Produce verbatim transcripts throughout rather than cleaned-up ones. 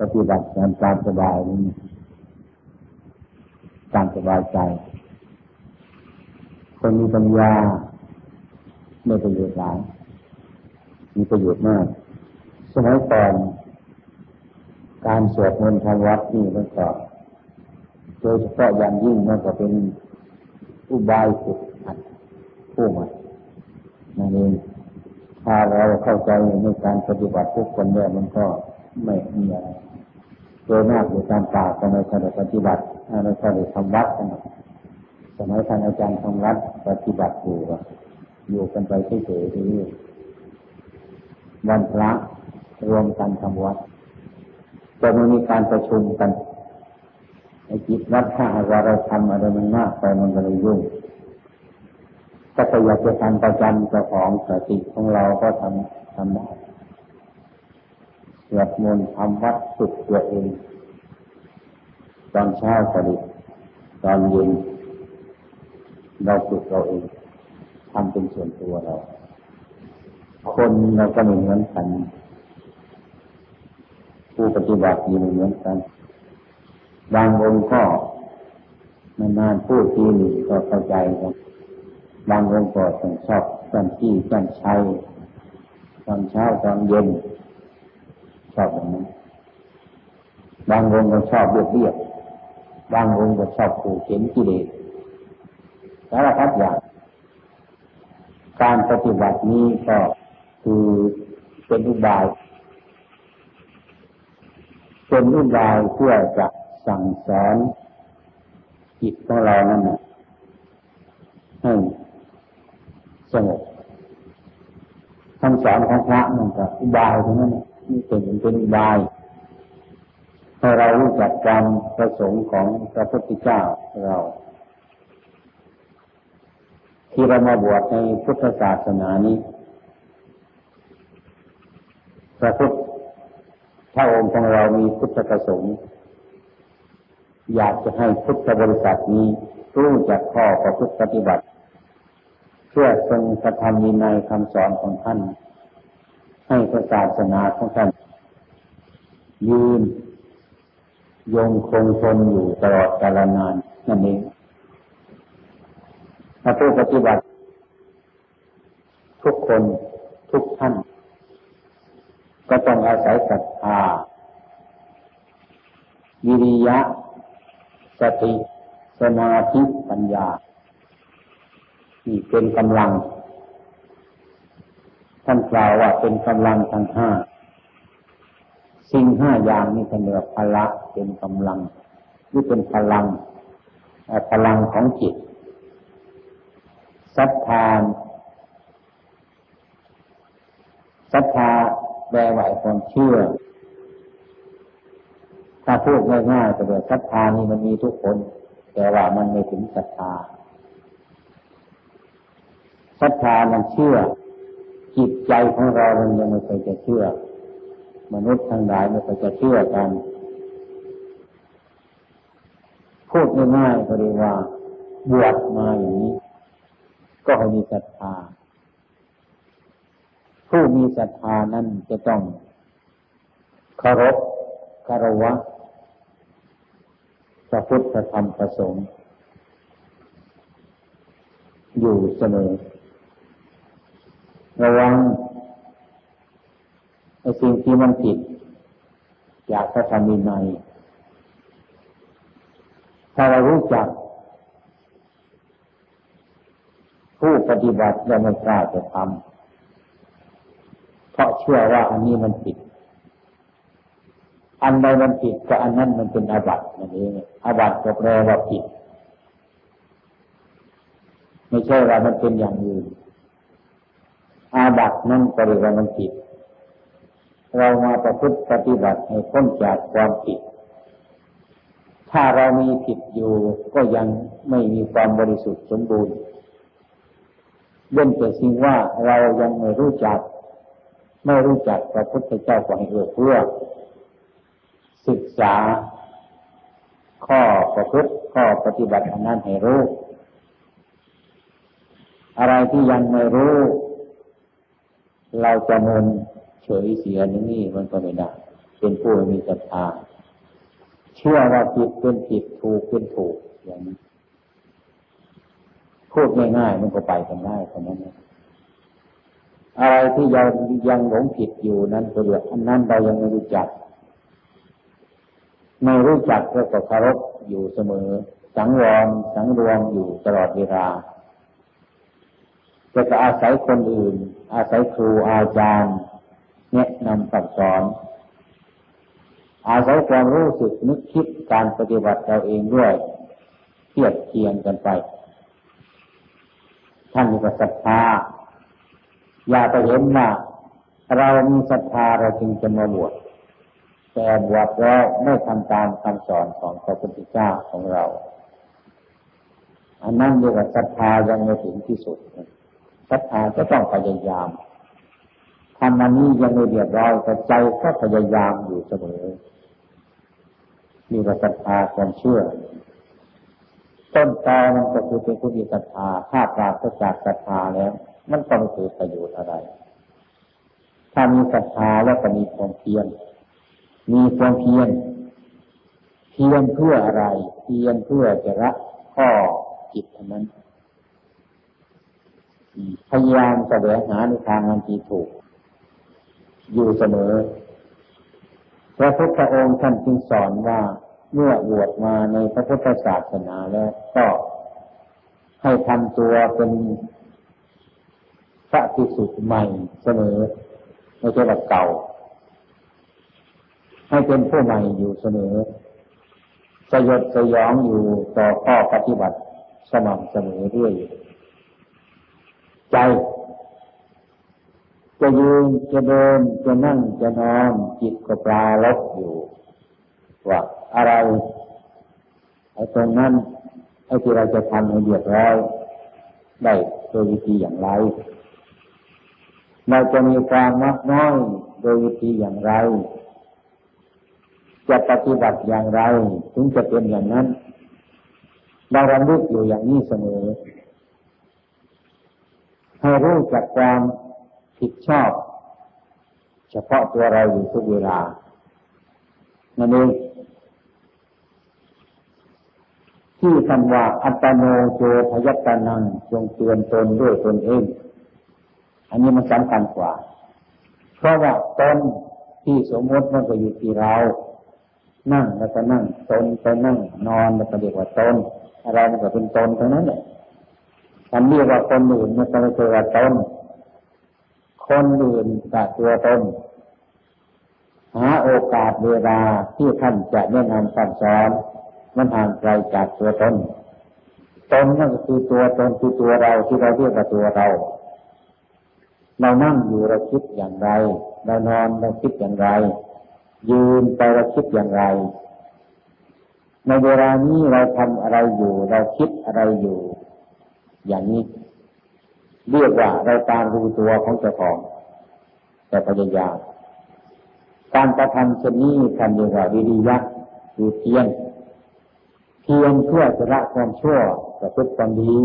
ปฏิบัติตามการสบายนี้การสบายใจคนมีปัญญาไม่ประโยชน์หลายมีประโยชน์มากสมัยก่อนการสวดมนต์ทางวัดนี่มันก็โดยเฉพาะอย่างยิ่งมันก็เป็นอุบายฝึกหัดผู้ใหม่นั่นเองถ้าเราเข้าใจในการปฏิบัติทุกคนเนี่ยมันก็ไม่มีอะไรโดยมากในการป่าก็ไม่ค่อยได้ปฏิบัติไม่ค่อยได้ทำวัดกันสมัยท่านอาจารย์ทำวัดปฏิบัติอยู่อยู่กันไปเฉยๆที่วันพระรวมกันทำวัดจะไม่มีการประชุมกันไอ้จิตวัดถ้าว่าเราทำอะไรมันมากไปมันก็เลยยุ่งถ้าอยากจะทำประจำเจ้าของสติของเราก็ทำทำได้สวดมนต์ทำวัดฝึกตัวเองตอนเช้าก็ดีตอนเย็นเราฝึกเราเองทำเป็นส่วนตัวเราคนเราก็ไม่เหมือนกันผู้ปฏิบัติมีเหมือนกันบางคนก็นานๆพูดทีนึงก็เข้าใจครับบางคนก็ต้องชอบกันที่กันใช้ตอนเช้าตอนเย็นชอบแบบนั้นบางคนก็ชอบเรียบเรียบบางคนก็ชอบขู่เข็นกิเลสสารพัดอย่างการปฏิบัตินี้ก็คือเป็นอุบายเป็นอุบายเพื่อจะสั่งสอนจิตของเรานั่นน่ะให้สงบคำสอนของพระนั่นก็อุบายทั้งนั้นนี่เป็นเป็นอุบายให้เรารู้จักความประสงค์ของพระพุทธเจ้าเราที่เรามาบวชในพุทธศาสนานี้พระพุทธพระองค์ของเรามีพุทธประสงค์อยากจะให้พุทธบริษัทนี้รู้จักข้อประพฤติปฏิบัติเพื่อทรงกระทำวินัยคำสอนของท่านให้พระศาสนาของท่านยืนยงคงทนอยู่ตลอดกาลนานนั่นเองถ้าผู้ปฏิบัติทุกคนทุกท่านก็ต้องอาศัยศรัทธาวิริยะสติสมาธิปัญญาที่เป็นกำลังท่านกล่าวว่าเป็นกำลังทั้งห้าสิ่งห้าอย่างนี้เป็นเรียกพละเป็นกำลังหรือเป็นพลังพลังของจิตศรัทธาศรัทธาแปลว่าความเชื่อถ้าพูดง่ายๆก็คือศรัทธานี่มันมีทุกคนแต่ว่ามันไม่ถึงศรัทธาศรัทธามันเชื่อจิตใจของเรามันยังไม่เคยจะเชื่อมนุษย์ทั้งหลายไม่เคยจะเชื่อกันพูดง่ายๆก็เรียกว่าบวชมาอย่างนี้ก็ให้มีศรัทธาผู้มีศรัทธานั้นจะต้องเคารพคารวะพระพุทธธรรมประสงค์อยู่เสมอระวังไอ้สิ่งที่มันผิดอยากจะทำวินัยถ้าเรารู้จักผู้ปฏิบัติแล้วไม่กล้าจะทำเพราะเชื่อว่าอันนี้มันผิดอันใดมันผิดก็อันนั้นมันเป็นอาบัตินั่นเองอาบัติก็แปลว่าผิดไม่ใช่ว่ามันเป็นอย่างอื่นอาบัตินั่นก็เรียกว่ามันผิดเรามาประพฤติปฏิบัติให้พ้นจากความผิดถ้าเรามีผิดอยู่ก็ยังไม่มีความบริสุทธิ์สมบูรณ์เว้นแต่สิ่งว่าเรายังไม่รู้จักไม่รู้จักพระพุทธเจ้าก็ให้เอื้อเฟื้อศึกษาข้อประพฤติข้อปฏิบัติอันนั้นให้รู้อะไรที่ยังไม่รู้เราจะมนเฉยเสียนี่มันก็ไม่ได้เป็นผู้มีศรัทธาเชื่อว่าผิดเป็นผิดถูกเป็นถูกอย่างนี้พูดง่ายๆมันก็ไปกันได้เท่านั้นนะอะไรที่ยังยังหลงผิดอยู่นั้นก็เรียกอันนั้นเรายังไม่รู้จักไม่รู้จักก็เคารพอยู่เสมอสังวรสังรวมอยู่ตลอดเวลาจะจะอาศัยคนอื่นอาศัยครูอาจารย์แนะนำสั่งสอนอาศัยความรู้สึกนึกคิดการปฏิบัติเราเองด้วยเทียบเทียงกันไปท่านมีศรัทธาอย่าไปเห็นว่าเรามีศรัทธาเราจึงจะมาบวชแต่บวชแล้วไม่ทำตามคำสอนของพระพุทธเจ้าของเราอันนั้นเรียกว่าศรัทธายังไม่ถึงที่สุดศรัทธาก็ต้องพยายามทำอันนี้ยังไม่เรียบร้อยแต่ใจก็พยายามอยู่เสมอมีศรัทธาความเชื่อต้นตอมันก็คือเป็นผู้มีศรัทธาถ้าปราศจากศรัทธาแล้วมันก็ไม่เกิดประโยชน์อะไรถ้ามีศรัทธาแล้วก็มีความเพียรมีความเพียรเพียรเพื่ออะไรเพียรเพื่อจะละข้อจิตอันนั้นพยายามแสวงหาในทางอันที่ถูกอยู่เสมอพระพุทธองค์ท่านจึงสอนว่าเมื่อบวชมาในพระพุทธศาสนาแล้วก็ให้ทำตัวเป็นพระภิกษุใหม่เสมอไม่ใช่แบบเก่าให้เป็นผู้ใหม่อยู่เสมอสยดสยองอยู่ต่อข้อปฏิบัติสม่ำเสมอด้วยใจจะยืนจะเดินจะนั่งจะนอนจิตก็ปราลบอยู่ว่าอะไรไอ้ตรงนั้นไอ้ที่เราจะทำให้เรียบร้อยได้โดยวิธีอย่างไรเราจะมีความมักน้อยโดยวิธีอย่างไรจะปฏิบัติอย่างไรถึงจะเป็นอย่างนั้นเราระลึกอยู่อย่างนี้เสมอให้รู้จักความผิดชอบเฉพาะตัวเราอยู่ทุกเวลานั่นเองที่คำว่าอัตตโนโจทยัตตานังจงเตือนตนด้วยตนเองอันนี้มันสำคัญกว่าเพราะว่าตนที่สมมติมันก็อยู่ที่เรานั่งแล้วก็นั่งตนไปนั่งนอนแล้วก็เรียกว่าตนอะไรมันก็เป็นตนทั้งนั้นแหละอันเรียกว่าคนอื่นมันก็ไม่ใช่ว่าตนคนอื่นกับตัวตนหาโอกาสเวลาที่ท่านจะแนะนำสั่งสอนมันห่างไกลจากตัวตนตนนั่นก็คือตัวตนคือตัวเราที่เราเรียกว่าตัวเราเรานั่งอยู่เราคิดอย่างไรเรานอนเราคิดอย่างไรยืนไปเราคิดอย่างไรในเวลานี้เราทำอะไรอยู่เราคิดอะไรอยู่อย่างนี้เรียกว่าเราตามรู้ตัวของเจ้าของแต่พยายามการกระทำเช่นนี้ท่านเรียกว่าวิริยะคือเพียรเพียรเพื่อจะละความชั่วประพฤติความดี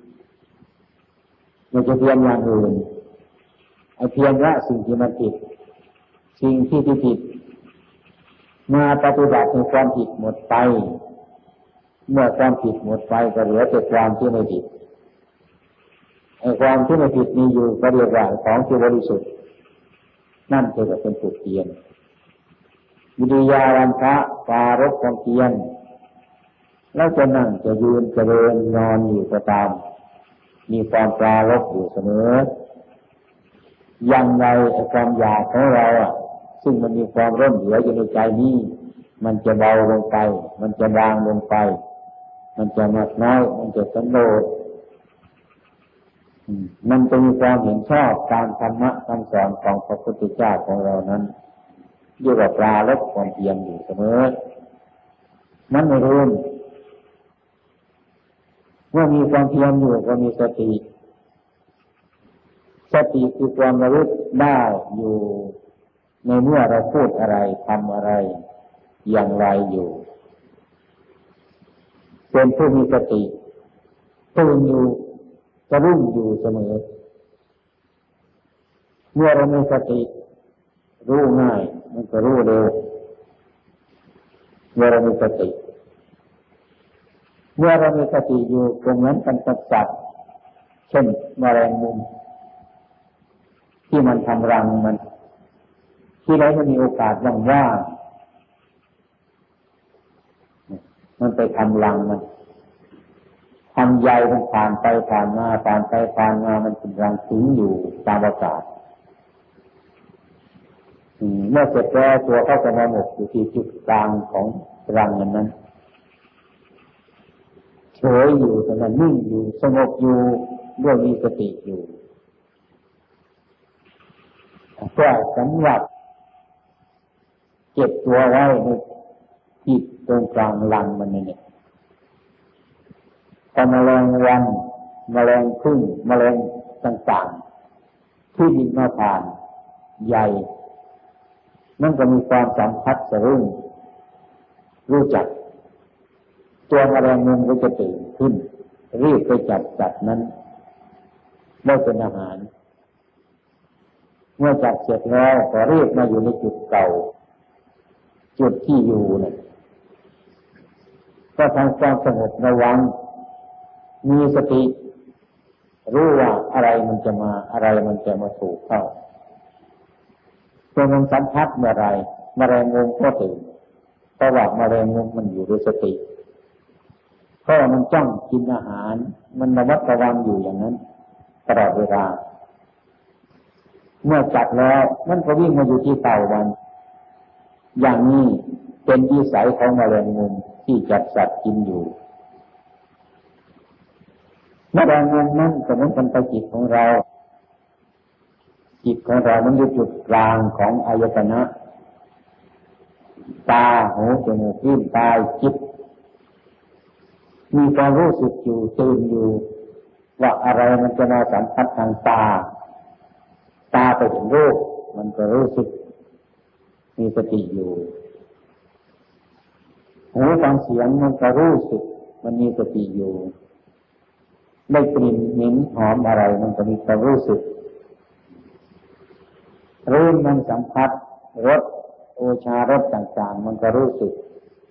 ไม่จะเพียรอย่างอื่นไอ้เพียรละสิ่งที่มันผิดสิ่งที่ที่ผิดมาปฏิบัติในความผิดหมดไปเมื่อความผิดหมดไปก็เหลือแต่ความที่ไม่ผิดไอ้ความที่ไม่ผิดมีอยู่ก็เรียกว่าของที่บริสุทธิ์นั่นคือเป็นจุดเพียรวิริยารัมภะปารภความเพียรแล้วจะนั่งจะยืนจะเดินนอนอยู่ก็ตามมีความปรารภอยู่เสมออย่างไรไอ้ความอยากของเราอ่ะซึ่งมันมีความร่มเหลืออยู่ในใจนี้มันจะเบาลงไปมันจะบางลงไปมันจะมากน้อยมันจะสันโดษมันจะมีความเห็นชอบตามธรรมะคำสอนของพระพุทธเจ้าของเรานั้นเรียกว่าปราลบความเพียรอยู่เสมอมันไม่รู้เมื่อมีความเพียรอยู่ก็มีสติสติคือความระลึกได้อยู่ในเมื่อเราพูดอะไรทำอะไรอย่างไรอยู่เป็นผู้มีสติตื่นอยู่กระรุ่งอยู่เสมอเมื่อเรามีสติรู้ง่ายมันก็รู้เร็วเมื่อเรามีสติเมื่อเรามีสติอยู่ตรงนั้นกันกับสัตว์เช่นแมลงมุมที่มันทำรังมันที่ไหนมันมีโอกาสว่างๆมันไปทำรังมันทำใยมันผ่านไปผ่านมาผ่านไปผ่านมามันเป็นรังสิงอยู่ตามอากาศเมื่อเสร็จแล้วตัวเขาจะมาหมกอยู่ที่จุดกลางของรังนั้นเฉยอยู่แต่มันนิ่งอยู่สงบอยู่ด้วยมีสติอยู่เพื่อสำหรับเก็บตัวไว้ในที่ตรงกลางรังมันนี่แต่แมลงวันแมลงพึ่งแมลงต่างๆที่บินมาผ่านใหญ่นั่นก็มีความสัมผัสสะรุ่งรู้จักตัวแมลงมุมก็จะตื่นขึ้นรีบไปจับสัตว์นั้นได้เป็นอาหารเมื่อจับเสร็จแล้วก็รีบมาอยู่ในจุดเก่าจุดที่อยู่เนี่ยก็ทำความสงบระวังมีสติรู้ว่าอะไรมันจะมาอะไรมันจะมาถูกเข้าตัวมันสัมผัสเมื่อไรแมลงมุมก็ตื่นเพราะว่าแมลงมุมมันอยู่ด้วยสติเพราะมันจ้องกินอาหารมันระมัดระวังอยู่อย่างนั้นตลอดเวลาเมื่อจับแล้วมันก็วิ่งมาอยู่ที่เต่ามันอย่างนี้เป็นนิสัยของแมลงมุมที่จับสัตว์กินอยู่แมลงมุมนั้นก็เหมือนกันกับจิตของเราจิตของเรามันอยู่จุดกลางของอายตนะตาหูจมูกลิ้นกายจิตมีความรู้สึกอยู่ตื่นอยู่ว่าอะไรมันจะมาสัมผัสทางตาตาไปเห็นรูปมันก็รู้สึกมีสติอยู่หูฟังเสียงมันก็รู้สึกมันมีสติอยู่ได้กลิ่นเหม็นหอมอะไรมันก็มีความรู้สึกรู้มันสัมผัสรสโอชารสต่างๆมันก็รู้สึก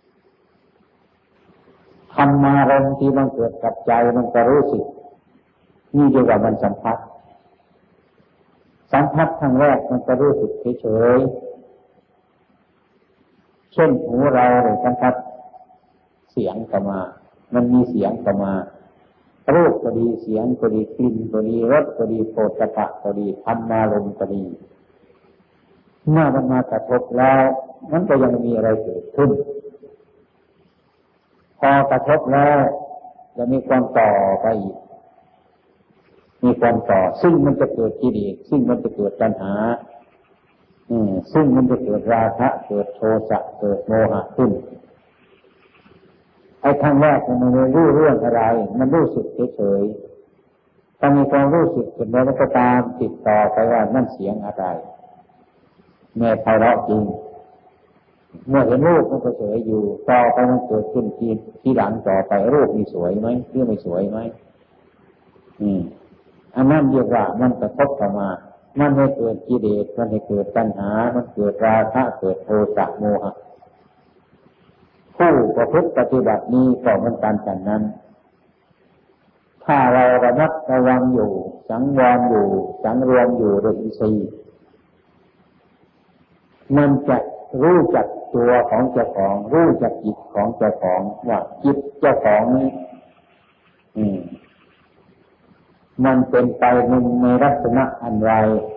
ธรรมารมณ์ที่มันเกิดกับใจมันก็รู้สึกนี่เรียกว่ามันสัมผัสสัมผัสครั้งแรกมันก็รู้สึกเฉยๆเช่นหูเราเลยสัมผัสเสียงเข้ามามันมีเสียงเข้ามารูปก็ดีเสียงก็ดีกลิ่นก็ดีรสก็ดีโผฏฐัพพะก็ดีธรรมารมณ์ก็ดีเมื่อมันมากระทบแล้วมันก็ยังมีอะไรเกิดขึ้นพอกระทบแล้วจะมีความต่อไปอีกมีความต่อซึ่งมันจะเกิดกิเลสซึ่งมันจะเกิดตัณหาอืมซึ่งมันจะเกิดราคะเกิดโทสะเกิดโมหะขึ้นไอ้ครั้งแรกมันไม่รู้เรื่องอะไรมันรู้สึกเฉยๆถ้ามีความรู้สึกเกิดแล้วก็ตามติดต่อไปว่านั่นเสียงอะไรแม่ไพเราะจริงเมื่อเห็นรูปมันก็เฉยอยู่ต่อไปมันเกิดขึ้นทีทีหลังต่อไปรูปมีสวยไหมหรือไม่สวยไหมอืมอันนั้นเรียกว่ามันกระทบเข้ามามันให้เกิดกิเลสมันให้เกิดตัณหามันเกิดราคะเกิดโทสะโมหะผู้ประพฤติปฏิบัตินี้ก็เหมือนกันฉันนั้นถ้าเราระมัดระวังอยู่สังวรอยู่สังรวมอยู่โดยอินทรีย์มันจะรู้จักตัวของเจ้าของรู้จักจิตของเจ้าของว่าจิตเจ้าของนี้อืมมันเป็นไปในในลักษณะอันไร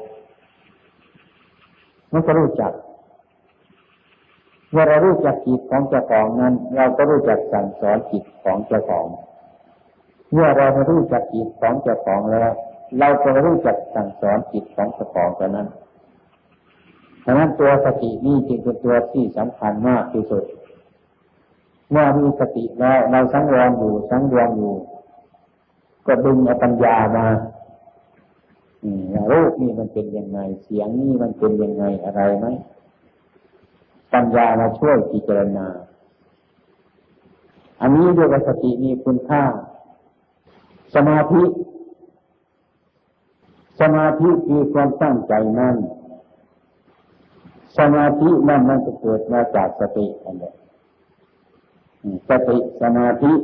มันก็รู้จักเมื่อเรารู้จักจิตของเจ้าของนั้นเราก็รู้จักสั่งสอนจิตของเจ้าของเมื่อเรารู้จักจิตของเจ้าของแล้วเราก็รู้จักสั่งสอนจิตของเจ้าของเท่านั้นฉะนั้นตัวสตินี่จึงเป็นตัวที่สำคัญมากที่สุดเมื่อมีสติแล้วเราสังวรอยู่สังรวมอยู่ก็ดึงเอาปัญญามาอืมรูปนี่มันเป็นยังไงเสียงนี่มันเป็นยังไงอะไรไหมปัญญามาช่วยพิจารณาอันนี้ด้วยสติมีคุณค่าสมาธิสมาธิคือความตั้งใจมั่นสมาธินั่นมันจะเกิดมาจากสติอันเดียวสติสมาธิ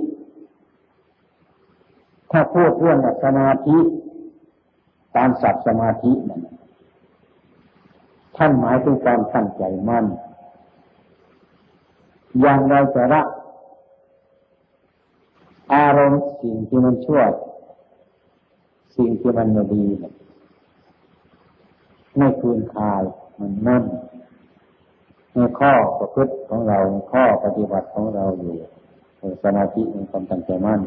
ถ้าพูดเรื่องสมาธิตามศัพท์สมาธินั่นท่านหมายถึงการตั้งใจมั่นอย่างไรจะละอารมณ์สิ่งที่มันชั่วสิ่งที่มันไม่ดีไม่คืนคายมันมั่นในข้อประพฤติของเราในข้อปฏิบัติของเราอยู่สมาธิในความตั้งใจมั่น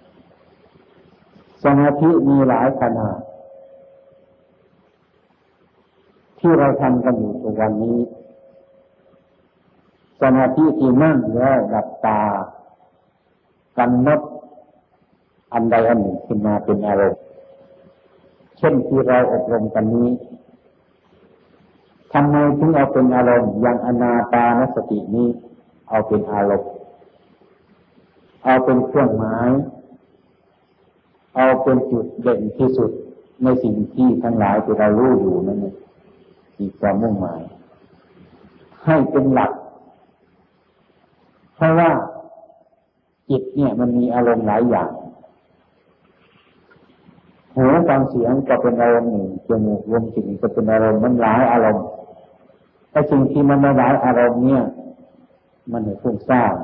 สมาธิมีหลายขนาดที่เราทำกันอยู่ทุกวันนี้สมาธิที่นั่งแล้วหลับตากำหนดอันใดอันหนึ่งขึ้นมาเป็นอารมณ์เช่นที่เราอบรมกันนี้ทำไมถึงเอาเป็นอารมณ์อย่างอานาปานสตินี้เอาเป็นอารมณ์เอาเป็นเครื่องหมายเอาเป็นจุดเด่นที่สุดในสิ่งที่ทั้งหลายที่เรารู้อยู่นั่นเองมีความมุ่งหมายให้เป็นหลักเพราะว่าจิตเนี่ยมันมีอารมณ์หลายอย่างหูฟังเสียงก็เป็นอารมณ์หนึ่งจมูกลมกลิ่นก็เป็นอารมณ์มันหลายอารมณ์ไอ้สิ่งที่มันหลายอารมณ์เนี่ยมันให้ฟุ้งซ่าน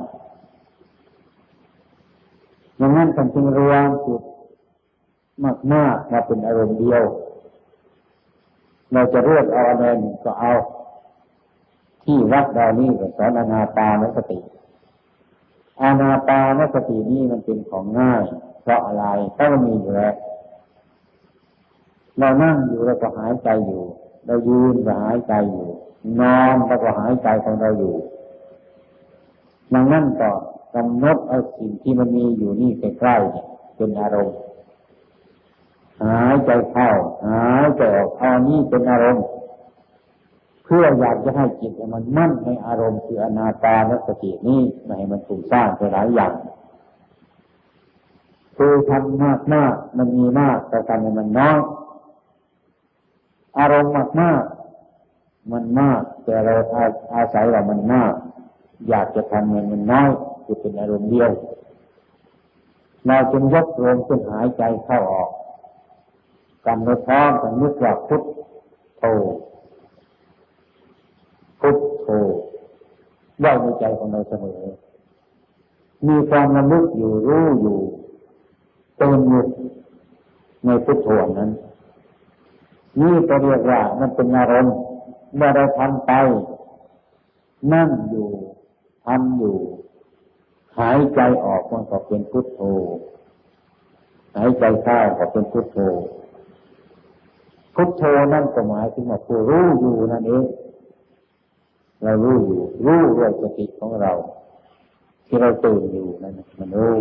ดังนั้นท่านจึงรวมจุดมากๆมาเป็นอารมณ์เดียวเราจะเลือกเอาอะไรหนึ่งก็เอาที่วัดเรานี่ก็สอนอานาปานสติอานาปานสตินี่มันเป็นของง่ายเพราะอะไรเพราะมันมีอยู่แล้วเรานั่งอยู่เราก็หายใจอยู่เรายืนก็หายใจอยู่นอนเราก็หายใจของเราอยู่ดังนั้นก็กำหนดเอาสิ่งที่มันมีอยู่นี่ใกล้ๆเป็นอารมณ์หายใจเข้าหายใจออกเอานี่เป็นอารมณ์เพื่ออยากจะให้จิตมันมั่นในอารมณ์คืออานาปานสตินี้ไม่ให้มันฟุ้งซ่านไปหลายอย่างคือทำมากมากมันมีมากแต่ทำให้มันน้อยอารมณ์มากมากมันมากแต่เราอาอาศัยว่ามันมากอยากจะทำให้มันน้อยคือเป็นอารมณ์เดียวเราจึงยกลมขึ้นหายใจเข้าออกกำหนดพร้อมกันนึกว่าพุทโธพุทโธไว้ในใจของเราเสมอมีความระลึกอยู่รู้อยู่เป็นอยู่ในพุทโธนั้นนี่ก็เรียกว่ามันเป็นอารมณ์เมื่อเราทำไปนั่งอยู่ทำอยู่หายใจออกมันก็เป็นพุทโธหายใจเข้าก็เป็นพุทโธพุทโธนั่นก็หมายถึงว่าผู้รู้อยู่นั่นเองเรารู้อยู่รู้ด้วยสติของเราที่เราตื่นอยู่นั่นมันรู้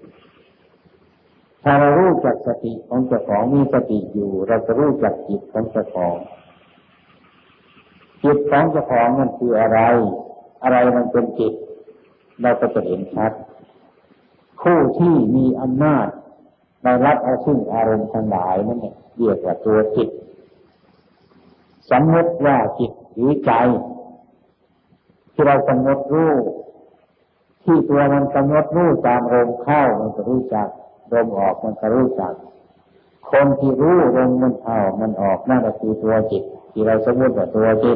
ถ้าเรารู้จักสติของเจ้าของมีสติอยู่เราจะรู้จักจิตของเจ้าของจิตของเจ้าของมันคืออะไรอะไรมันเป็นจิตเราก็จะเห็นชัดผู้ที่มีอำนาจในรับเอาซึ่งอารมณ์ทั้งหลายนั่นเนี่ยเรียกว่าตัวจิตสมมติว่าจิตหรือใจที่เรากำหนดรู้ที่ตัวมันกำหนดรู้ตามลมเข้ามันก็รู้จักลมออกมันก็รู้จักคนที่รู้ลมมันเข้ามันออกนั่นก็คือตัวจิตที่เราสมมติว่าตัวจิต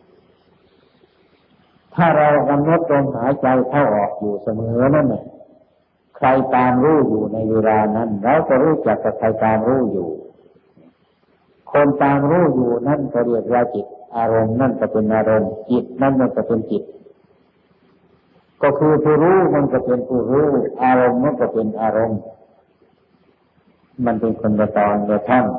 ถ้าเรากำหนดลมหายใจเข้าออกอยู่เสมอนั่นแหละใครตามรู้อยู่ในเวลานั้นเราก็รู้จักกับใครตามรู้อยู่คนตามรู้อยู่นั่นก็เรียกว่าจิตอารมณ์นั่นก็เป็นอารมณ์จิตนั่นมันก็เป็นจิตก็คือผู้รู้มันก็เป็นผู้รู้อารมณ์มันก็เป็นอารมณ์มันเป็นคนละตอนละท่าน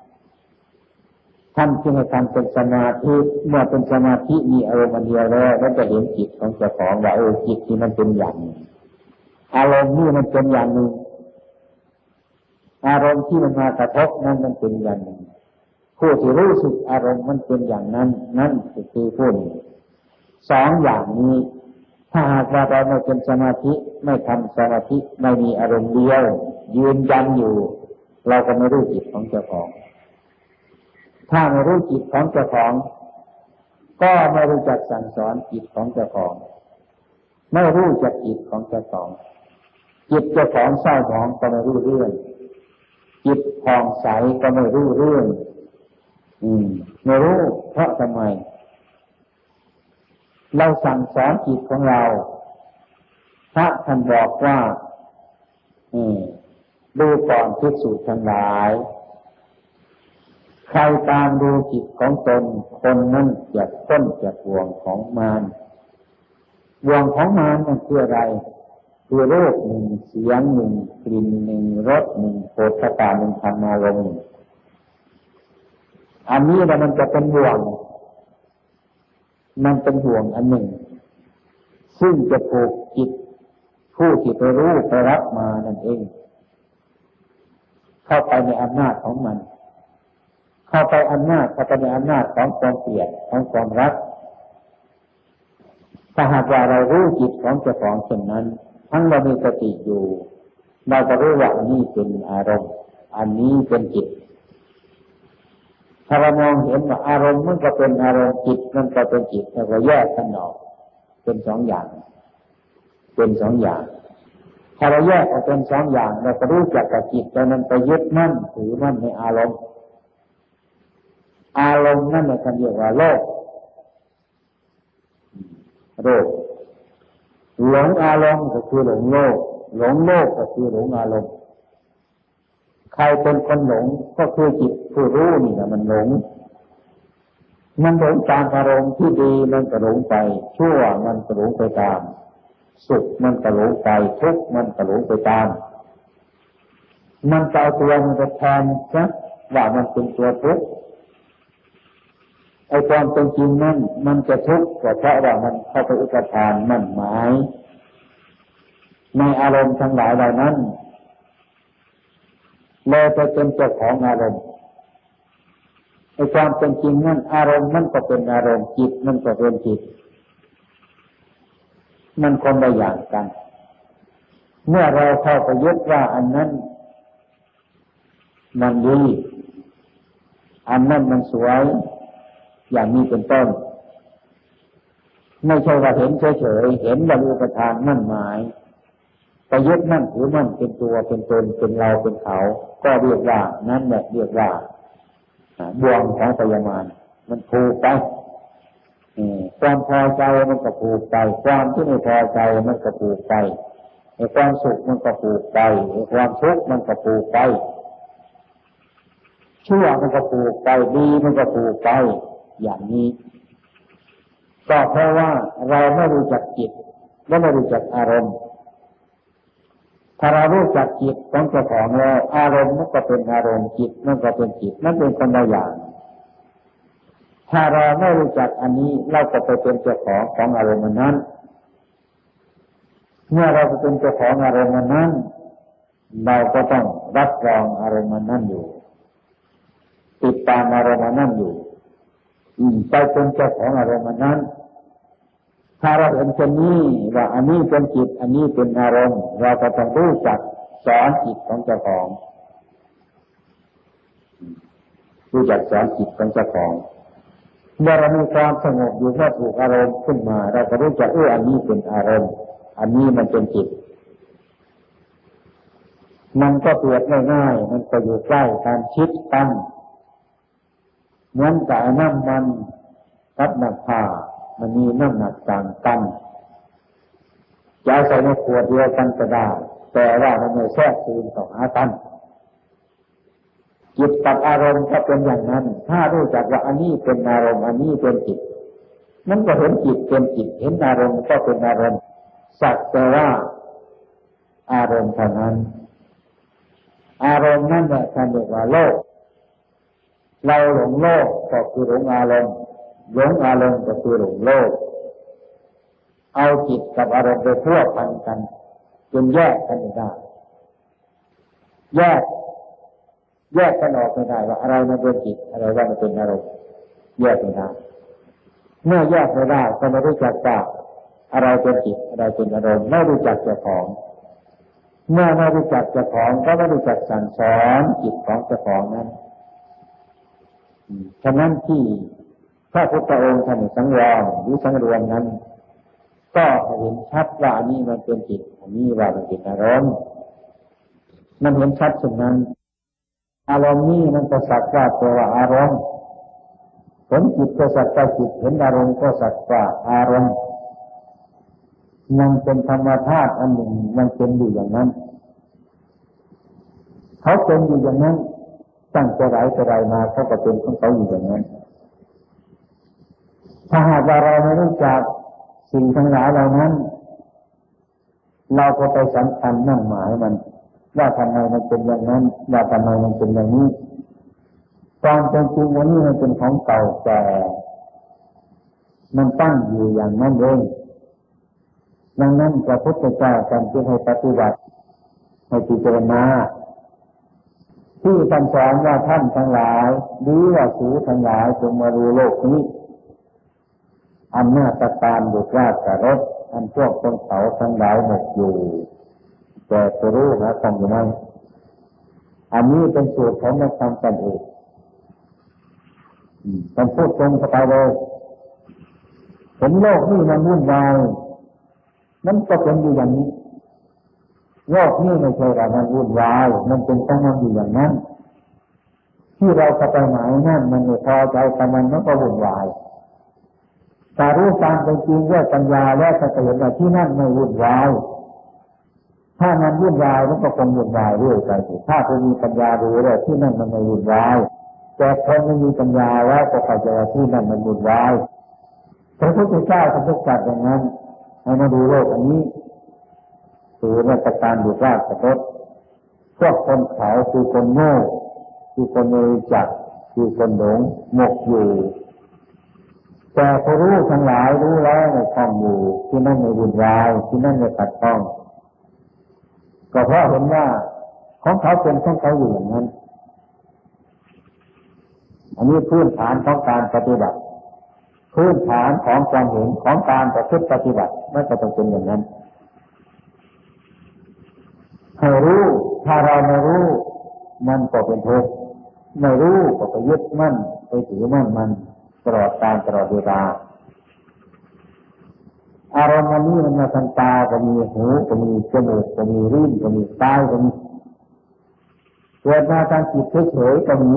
ท่านจึงให้ทำเป็นสมาธิเมื่อเป็นสมาธิมีอารมณ์อันเดียวแล้วแล้วจะเห็นจิตของเจ้าของว่าเออจิตที่มันเป็นอย่างนี้อารมณ์นี่มันเป็นอย่างหนึ่งอารมณ์ที่มันมากระทบนั้นมันเป็นอย่างหนึ่งผู้ที่รู้สึกอารมณ์มันเป็นอย่างนั้นนั่นคือผู้นี้สองอย่างนี้ถ้าหากว่าเราไม่เป็นสมาธิไม่ทำสมาธิไม่มีอารมณ์เดียวยืนยันอยู่เราก็ไม่รู้จิตของเจ้าของถ้าไม่รู้จิตของเจ้าของก็ไม่รู้จักสั่งสอนจิตของเจ้าของไม่รู้จักจิตของเจ้าของจิตเจ้าของเศร้าหมองก็ไม่รู้เรื่องจิตผ่องใสก็ไม่รู้เรื่องอืมไม่รู้เพราะทำไมเราสั่งสอนจิตของเราพระท่านบอกว่าอืมดูก่อนภิกษุทั้งหลายใครตามดูจิตของตนคนนั้นจะพ้นจากบ่วงของมารบ่วงของมารนั่นคืออะไรคือรูปหนึ่งเสียงหนึ่งกลิ่นหนึ่งรสหนึ่งโผฏฐัพพะหนึ่งธรรมารมณ์อันนี้แล้วมันจะเป็นบ่วงมันเป็นบ่วงอันหนึ่งซึ่งจะผูกจิตผู้ที่ไปรู้ไปรับมานั่นเองเข้าไปในอำนาจของมันเข้าไปอำนาจเข้าไปในอำนาจของความเกลียดของความรักถ้าหากว่าเรารู้จิตของเจ้าของเช่นนั้นทั้งเรามีสติอยู่เราจะรู้ว่าอันนี้เป็นอารมณ์อันนี้เป็นจิตถ้าเรามองเห็นว่าอารมณ์มันก็เป็นอารมณ์จิตมันก็เป็นจิตแล้วก็แยกกันออกเป็นสองอย่างเป็นสองอย่างถ้าเราแยกออกเป็นสองอย่างเราก็รู้จักกับจิตแต่นั้นไปยึดมั่นถือมั่นในอารมณ์อารมณ์นั่นเราเรียกว่าโลกโลกหลงอารมณ์ก็คือหลงโลกหลงโลกก็คือหลงอารมณ์ใครเป็นคนหลงก็คือจิตผู้รู้นี่นะมันหลงมันหลงตามอารมณ์ที่ดีมันก็หลงไปชั่วมันก็หลงไปตามสุขมันก็หลงไปทุกข์มันก็หลงไปตามมันเอาตัวมันจะแทนซะว่ามันเป็นตัวทุกข์ไอ้ความเป็นจริงนั่นมันจะทุกข์ก็เพราะว่ามันเข้าไปอุปทานมั่นหมายในอารมณ์ทั้งหลายเหล่านั้นเลยไปเป็นเจ้าของอารมณ์ไอ้ความเป็นจริงนั่นอารมณ์มันก็เป็นอารมณ์จิตมันก็เป็นจิตมันคนละอย่างกันเมื่อเราเข้าไปยึดว่าอันนั้นมันดีอันนั้นมันสวยอย่างนี้เป็นต้นไม่ใช่ว่าเห็นเฉยๆเห็นว่าอุปทานมั่นหมายไปยึดมั่นถือมั่นเป็นตัวเป็นตนเป็นเราเป็นเขาก็เรียกว่านั่นแหละเรียกว่าบ่วงของพยามารมันผูกไปความพอใจมันก็ผูกไปความที่ไม่พอใจมันก็ผูกไปความสุขมันก็ผูกไปความทุกข์มันก็ผูกไปชั่วมันก็ผูกไปดีมันก็ผูกไปอย่างนี้ก็เพราะว่าเราไม่รู้จักจิตและไม่รู้จักอารมณ์ถ้าเรารู้จักจิตของเจ้าของแล้วอารมณ์มันก็เป็นอารมณ์จิตมันก็เป็นจิตนั่นเป็นคนละอย่างถ้าเราไม่รู้จักอันนี้เราก็ไปเป็นเจ้าของของอารมณ์นั้นเมื่อเราเป็นเจ้าของอารมณ์นั้นเราก็ต้องรับรองอารมณ์นั้นอยู่ติดตามอารมณ์นั้นอยู่ไปเป็นเจ้าของอารมณ์นั้นถ้าเราเห็นเช่นนี้ว่าอันนี้เป็นจิตอันนี้เป็นอารมณ์เราก็ต้องรู้จักสอนจิตของเจ้าของรู้จักสอนจิตของเจ้าของเมื่อเรามีความสงบอยู่เมื่อถูกอารมณ์ขึ้นมาเราก็รู้จักเอออันนี้เป็นอารมณ์อันนี้มันเป็นจิตมันก็เปรียบง่ายๆมันก็อยู่ใกล้การคิดตั้งเหมือนกับน้ำมันกับน้ำผ้ามันมีน้ำหนักต่างกันจะใส่ในขวดเดียวกันก็ได้แต่ว่ามันไม่แทรกซึมต่อหากันจิตกับอารมณ์ก็เป็นอย่างนั้นถ้ารู้จักว่าอันนี้เป็นอารมณ์อันนี้เป็นจิตมันก็เห็นจิตเป็นจิตเห็นอารมณ์ก็เป็นอารมณ์สักแต่ว่าอารมณ์เท่านั้นอารมณ์นั่นแหละท่านเรียกว่าโลกเราหลงโลกก็คือหลงอารมณ์หลงอารมณ์ก็คือหลงโลกเอาจิตกับอารมณ์ไปพัวพันกันจนแยกกันไม่ได้แยกแยกกันออกไม่ได้ว่าอะไรมันเป็นจิตอะไรว่ามันเป็นอารมณ์แยกไม่ได้เมื่อแยกไม่ได้ก็ไม่รู้จักว่าอะไรเป็นจิตอะไรเป็นอารมณ์ไม่รู้จักเจ้าของเมื่อไม่รู้จักเจ้าของก็ไม่รู้จักสั่งสอนจิตของเจ้าของนั้นฉะนั้นที่พระพุทธองค์ท่านสังวรหรือสังรวมนั้นก็เห็นชัดว่าอันนี้มันเป็นจิตอันนี้ว่ามันเป็นอารมณ์มันเห็นชัดเช่นนั้นอารมณ์นี้มันก็สักว่าตัวอารมณ์เห็นจิตก็สักว่าจิตเห็นอารมณ์ก็สักว่าอารมณ์มันเป็นธรรมธาตุอันหนึ่งมันเป็นอยู่อย่างนั้นเขาเป็นอยู่อย่างนั้นตั้งแต่ไหนแต่ไรมาเขาก็เป็นของเขาอยู่อย่างนั้นถ้าหากว่าเราไม่รู้จักสิ่งทั้งหลายเหล่านั้นเราก็ไปสำคัญมั่นหมายมันว่าทำไมมันเป็นอย่างนั้นว่าทำไมมันเป็นอย่างนี้ความเป็นจริงวันนี้มันเป็นของเก่าแก่มันตั้งอยู่อย่างนั้นเองดังนั้นพระพุทธเจ้าท่านจึงให้ปฏิบัติให้พิจารณาที่ท่านสอนว่าท่านทั้งหลายหรือว่าสูทั้งหลายจงมาดูโลกนี้อำนาจการบุกราชรถอันพวกคนเขาทั้งหลายหมกอยู่แต่จะรู้หาทำอยู่ไหมอันนี้เป็นสูตรของนักธรรมกันเองท่านพูดตรงไปเลยเห็นโลกนี้มันวุ่นวายนั่นก็เป็นอยู่อย่างนี้โลกนี้ไม่ใช่ว่ามันวุ่นวายมันเป็นต้องมันอยู่อย่างนั้นที่เราจะไปหมายนั่นมันไม่พอใจกับมันมันก็วุ่นวายแต่รู้ตามเป็นจริงด้วยปัญญาแล้วจะเห็นว่าที่นั่นไม่วุ่นวายถ้ามันวุ่นวายมันก็คงวุ่นวายเรื่อยไปถ้าคุณมีปัญญารู้แล้วที่นั่นมันไม่วุ่นวายแต่คนไม่มีปัญญาแล้วก็เข้าใจว่าที่นั่นมันวุ่นวายพระพุทธเจ้าท่านตรัสอย่างนั้นให้มาดูโลกอันนี้คือราชการบุกราชรถพวกคนเขาคือคนโง่คือคนไม่รู้จักคือคนหลงหมกอยู่แต่พอรู้ทั้งหลายรู้แล้วในข้องอยู่ที่นั่นไม่วุ่นวายที่นั่นไม่ขัดข้องก็เพราะเห็นว่าของเขาเป็นของเขาอยู่อย่างนั้นอันนี้พื้นฐานของการปฏิบัติพื้นฐานของความเห็นของการประพฤติปฏิบัติไม่ก็ต้องเป็นอย่างนั้นให้รู้ถ้าเราไม่รู้มันก็เป็นทุกข์ไม่รู้ก็ไปยึดมั่นไปถือมั่นมันตลอดการตลอดเวลาอารมณ์นี้มันมาทางตาก็มีหูก็มีจมูกก็มีลิ้นก็มีกายก็มีเกิดมาทางจิตเฉยๆก็มี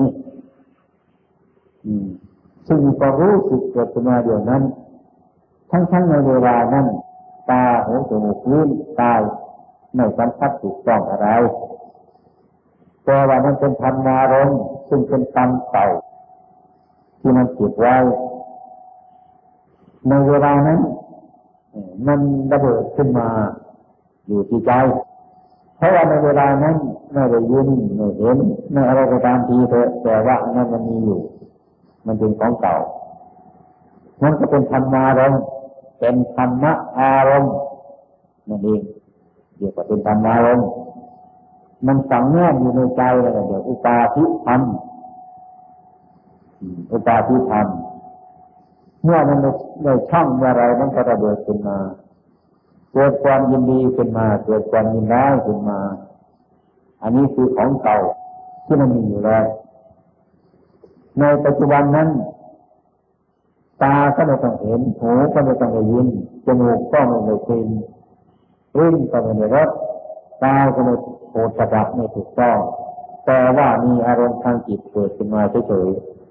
ซึ่งก็รู้สึกเกิดขึ้นมาเดี๋ยวนั้นทั้งๆในเวลานั้นตาหูจมูกลิ้นกายไม่สัมผัสถูกต้องอะไรแต่ว่ามันเป็นธรรมารมณ์ซึ่งเป็นกรรมเก่าที่มันติดไว้ในเวลานั้นมันระเบิดขึ้นมาอยู่ที่ใจเพราะว่าในเวลานั้นไม่ได้ยินไม่เห็นไม่อะไรก็ตามทีเถอะแต่ว่านั้นมันมีอยู่มันเป็นของเก่ามันก็เป็นธรรมารมณ์เป็นธรรมะอารมณ์นั่นเองเรียกว่าเป็นธรรมารมณ์มันฝังแน่อยู่ในใจเลยเดี๋ยวอุปาทิธรรมอุปาทิธรรมเมื่อมันในช่องอะไรมันก็ระเบิดขึ้นมาเกิดความยินดีขึ้นมาเกิดความยินร้ายขึ้นมาอันนี้คือของเก่าที่มันมีอยู่แล้วในปัจจุบันนั้นตาก็ไม่ต้องเห็นหูก็ไม่ต้องได้ยินจมูกก็ไม่ได้กลิ่นลิ้นก็ไม่ได้รสกายก็ไม่โผฏฐัพพะไม่ถูกต้องแต่ว่ามีอารมณ์ทางจิตเกิดขึ้นมาเฉย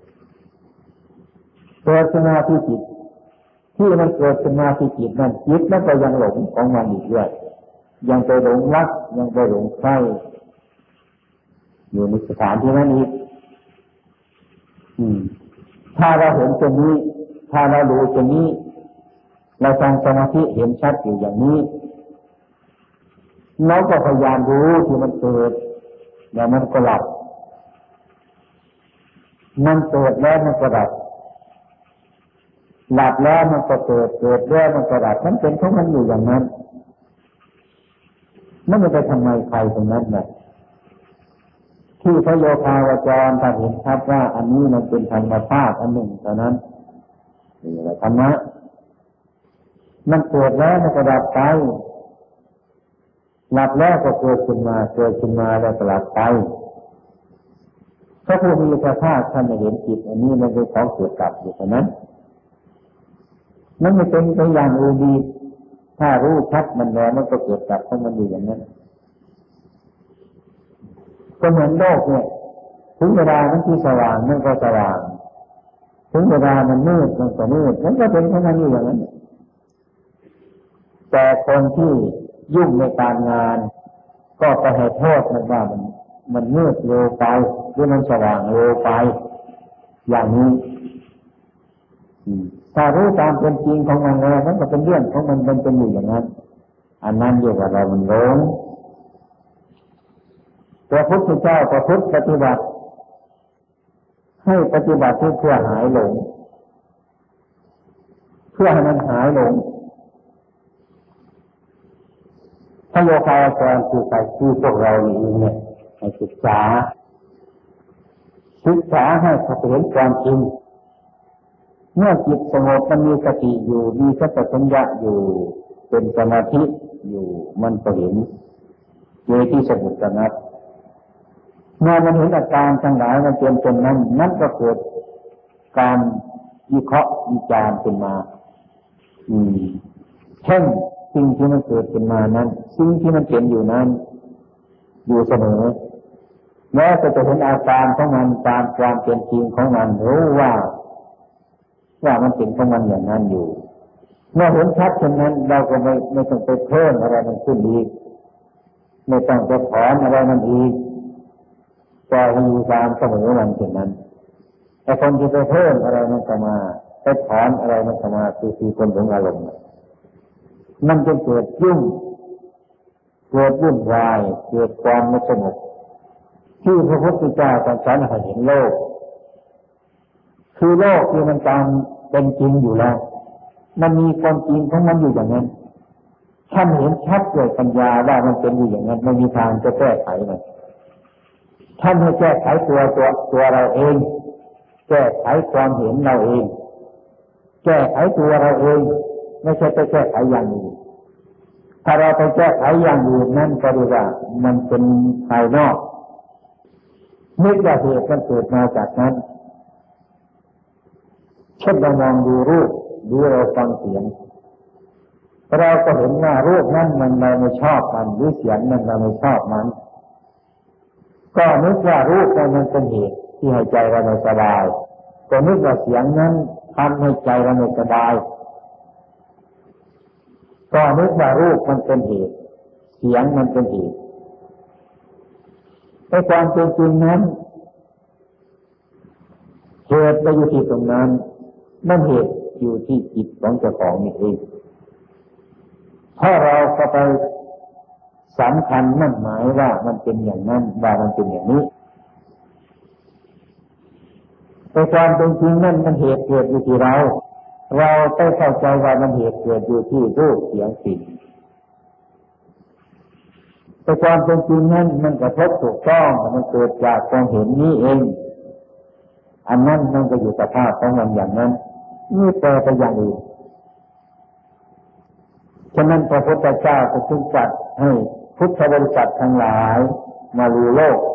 ๆเกิดขึ้นมาที่จิตที่มันเกิดขึ้นมาที่จิตนั่นจิตมันก็ยังหลงของมันอีกด้วยยังไปหลงรักยังไปหลงใคร่อยู่ในสถานที่นั้นอีกถ้าเราเห็นตรงนี้ถ้าเราดูตรงนี้เราทำสมาธิเห็นชัดอยู่อย่างนี้เราก็พยายามรู้ที่มันเกิดแล้วมันก็หลับมันเกิดแล้วมันก็ดับหลับแล้วมันก็เกิดเกิดแล้วมันก็ดับมันเป็นของมันอยู่อย่างนั้นมันไม่ไปทำไมใครตรงนั้นนะที่พระโยคาวจรท่านเห็นชัดว่าอันนี้มันเป็นธรรมชาติอันหนึ่งเท่านั้นนี่แหละธรรมะมันเกิดแล้วมันก็ดับไปหลับแล้วก็เกิดขึ้นมาเกิดขึ้นมาแล้วก็หลับไปพระผู้มีพระภาคท่านเห็นจิตอันนี้มันเป็นของเกิดดับอยู่เท่านั้นมันไม่เป็นไปอย่างอื่นดีถ้ารู้ชัดมันแล้วมันก็เกิดดับของมันอยู่อย่างนั้นก็เหมือนโลกเนี่ยถึงเวลามันที่สว่างมันก็สว่างถึงเวลามันมืดมันก็มืดมันก็เป็นของมันอยู่อย่างนั้นแต่คนที่ยุ่งในการงานก็ไปให้โทษมันว่ามันมันมืดเร็วไปหรือมันสว่างเร็วไปอย่างนี้ถ้ารู้ตามเป็นจริงของมันแล้วมันก็เป็นเรื่องของมันมันเป็นอยู่อย่างนั้นอันนั้นเรียกว่าเรามันหลงพระพุทธเจ้าประพฤติปฏิบัติให้ปฏิบัติเพื่อหายหลงเพื่อให้มันหายหลงพระโยคาวจรคือใครคือพวกเราเองเนี่ยให้ศึกษาศึกษาให้เขาเห็นความจริงเมื่อจิตสงบมันมีสติอยู่มีสัพพัญญะอยู่เป็นสมาธิอยู่มันก็เห็นอยู่ที่สงบสงัดเมื่อมันเห็นอาการทั้งหลายมันเป็นเป็นนั้นนั่นก็เกิดการวิเคราะห์วิจารณ์ขึ้นมาอืมเช่นสิ่งที่มันเกิดขึ้นมานั้นสิ่งที่มันเป็นอยู่นั้นอยู่เสมอแม้จะเห็นอาการของมันตามความเป็นจริงของมันรู้ว่าว่ามันเป็นของมันอย่างนั้นอยู่เมื่อเห็นชัดเช่นนั้นเราก็ไม่ไม่ต้องไปเพิ่มอะไรมันขึ้นอีกไม่ต้องไปถอนอะไรมันอีกปล่อยให้อยู่ตามเสมอมันเช่นนั้นแต่คนที่ไปเพิ่มอะไรมันก็มาไปถอนอะไรมันก็มาคือคือคนหลงอารมณ์มันจะเกิดยุ่งเกิดวุ่นวายเกิดความไม่สงบที่พระพุทธเจ้าตรัสให้เห็นโลกคือโลกที่มันตามเป็นจริงอยู่แล้วมันมีความจริงของมันอยู่อย่างนั้นท่านเห็นชัดด้วยปัญญาว่ามันเป็นอยู่อย่างนั้นไม่มีทางจะแก้ไขมันท่านให้แก้ไขตัวตัวตัวเราเองแก้ไขความเห็นเราเองแก้ไขตัวเราเองไม่ใช่ไปแก้ไขอย่างอื่นถ้าเราไปแก้ไขอย่างอื่นนั่นก็เรียกว่ามันเป็นภายนอกนึกว่าเหตุมันเกิดมาจากนั้นเช่นเรามองดูรูปดูเราฟังเสียงเราก็เห็นว่ารูปนั้นมันเราไม่ชอบมันหรือเสียงนั้นเราไม่ชอบมันก็นึกว่ารูปนั้นมันเป็นเหตุที่ให้ใจเราไม่สบายก็นึกว่าเสียงนั้นทำให้ใจเราไม่สบายก็นึกว่ารูปมันเป็นเหตุเสียงมันเป็นเหตุในความเป็นจริงนั้นเหตุไปอยู่ที่ตรงนั้นนั่นเหตุอยู่ที่จิตของเจ้าของนี่เองถ้าเราก็ไปสำคัญมั่นหมายว่ามันเป็นอย่างนั้นว่ามันเป็นอย่างนี้ในความเป็นจริงนั่นมันเหตุเกิดอยู่ที่เราเราได้เข้าใจว่ามันเหตุเกิดอยู่ที่รูปเสียงกลิ่นในความเป็นจริงนั้นมันกระทบถูกต้องมันเกิดจากความเห็นนี้เองอันนั้นมันก็อยู่สภาพของมันอย่างนั้นนี่แปลไปอย่างอื่นฉะนั้นพระพุทธเจ้าก็จึงตรัสให้พุทธบริษัททั้งหลายมารู้โลก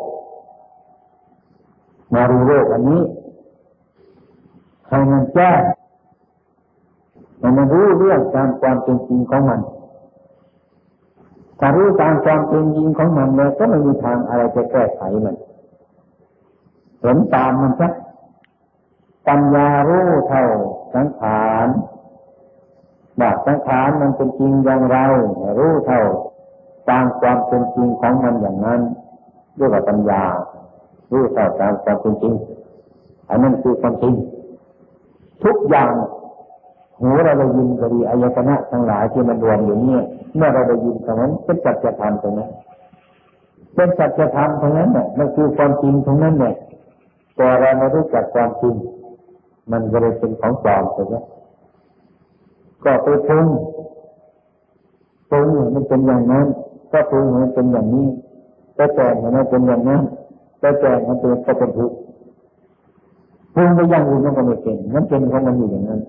มารู้โลกอันนี้ให้มันแจ้งให้มันรู้เรื่องตามความเป็นจริงของมันถ้ารู้ตามความเป็นจริงของมันแล้วก็ไม่มีทางอะไรจะแก้ไขมันเห็นตามมันซะปัญญารู้เท่าสังขารว่าสังขารมันเป็นจริงอย่างไรรู้เท่าตามความเป็นจริงของมันอย่างนั้นเรียกว่าปัญญารู้เท่าตามความเป็นจริงอันนั้นคือความจริงทุกอย่างหูเราได้ยินก็ดีอายตนะทั้งหลายที่มันรวมอยู่เนี่ยเมื่อเราได้ยินตรงนั้นเป็นสัจธรรมตรงนั้นเป็นสัจธรรมตรงนั้นเนี่ยมันคือความจริงตรงนั้นเนี่ยแต่เราไม่รู้จักความจริงมันก็เลยเป็นของปลอมไปแล้วก็ไปปรุงปรุงมันเป็นอย่างนั้นก็ปรุงมันเป็นอย่างนี้ก็แต่งมันเป็นอย่างนั้นก็แต่งมันเป็นก็เป็นทุกข์ปรุงไปอย่างอื่นมันก็ไม่เป็นมันเป็นของมันอยู่อย่างนั้น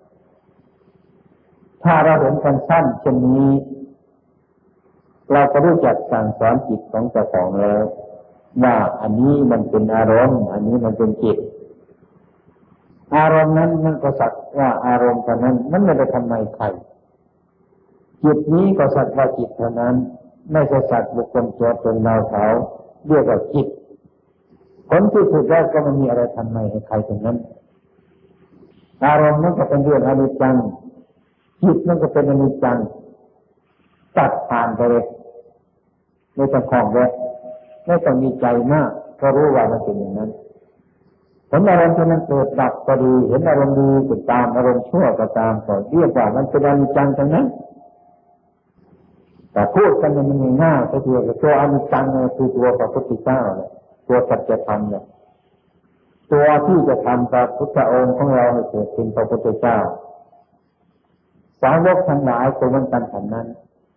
ถ้าเราเห็นกันสั้นเช่นนี้เราก็รู้จักสั่งสอนจิตของเจ้าของแล้วว่าอันนี้มันเป็นอารมณ์อันนี้มันเป็นจิตอารมณ์นั้นมันก็สักแว่าอารมณ์เท่านั้นมันไม่ได้ทำไมใครจิตนี้ก็สักว่าจิตเท่านั้นไม่ใช่สัตว์บุคคลตัวตนเราเขาเรียกว่าจิตผลที่สุดแล้วก็ไม่มีอะไรทำไมให้ใครทั้งนั้นอารมณ์นั้นก็เป็นเรื่องอนิจจังจิตนั่นก็เป็นอนิจจังตัดผ่านไปเลยไม่ต้องคล้องแวะไม่ต้องมีใจมากก็รู้ว่ามันเป็นอย่างนั้นเห็นอารมณ์ที่มันเกิดดับก็ดีเห็นอารมณ์ดีก็ตามอารมณ์ชั่วก็ตามก็เรียกว่ามันเป็นอนิจจังทั้งนั้นแต่พูดกันมันง่ายๆก็คือตัวอนิจจังเนี่ยคือตัวพระพุทธเจ้าเนี่ยตัวสัจธรรมเนี่ยตัวที่จะทำพระพุทธองค์ของเราให้เกิดเป็นพระพุทธเจ้าสาวกทั้งหลายตัวมันกันฉันนั้น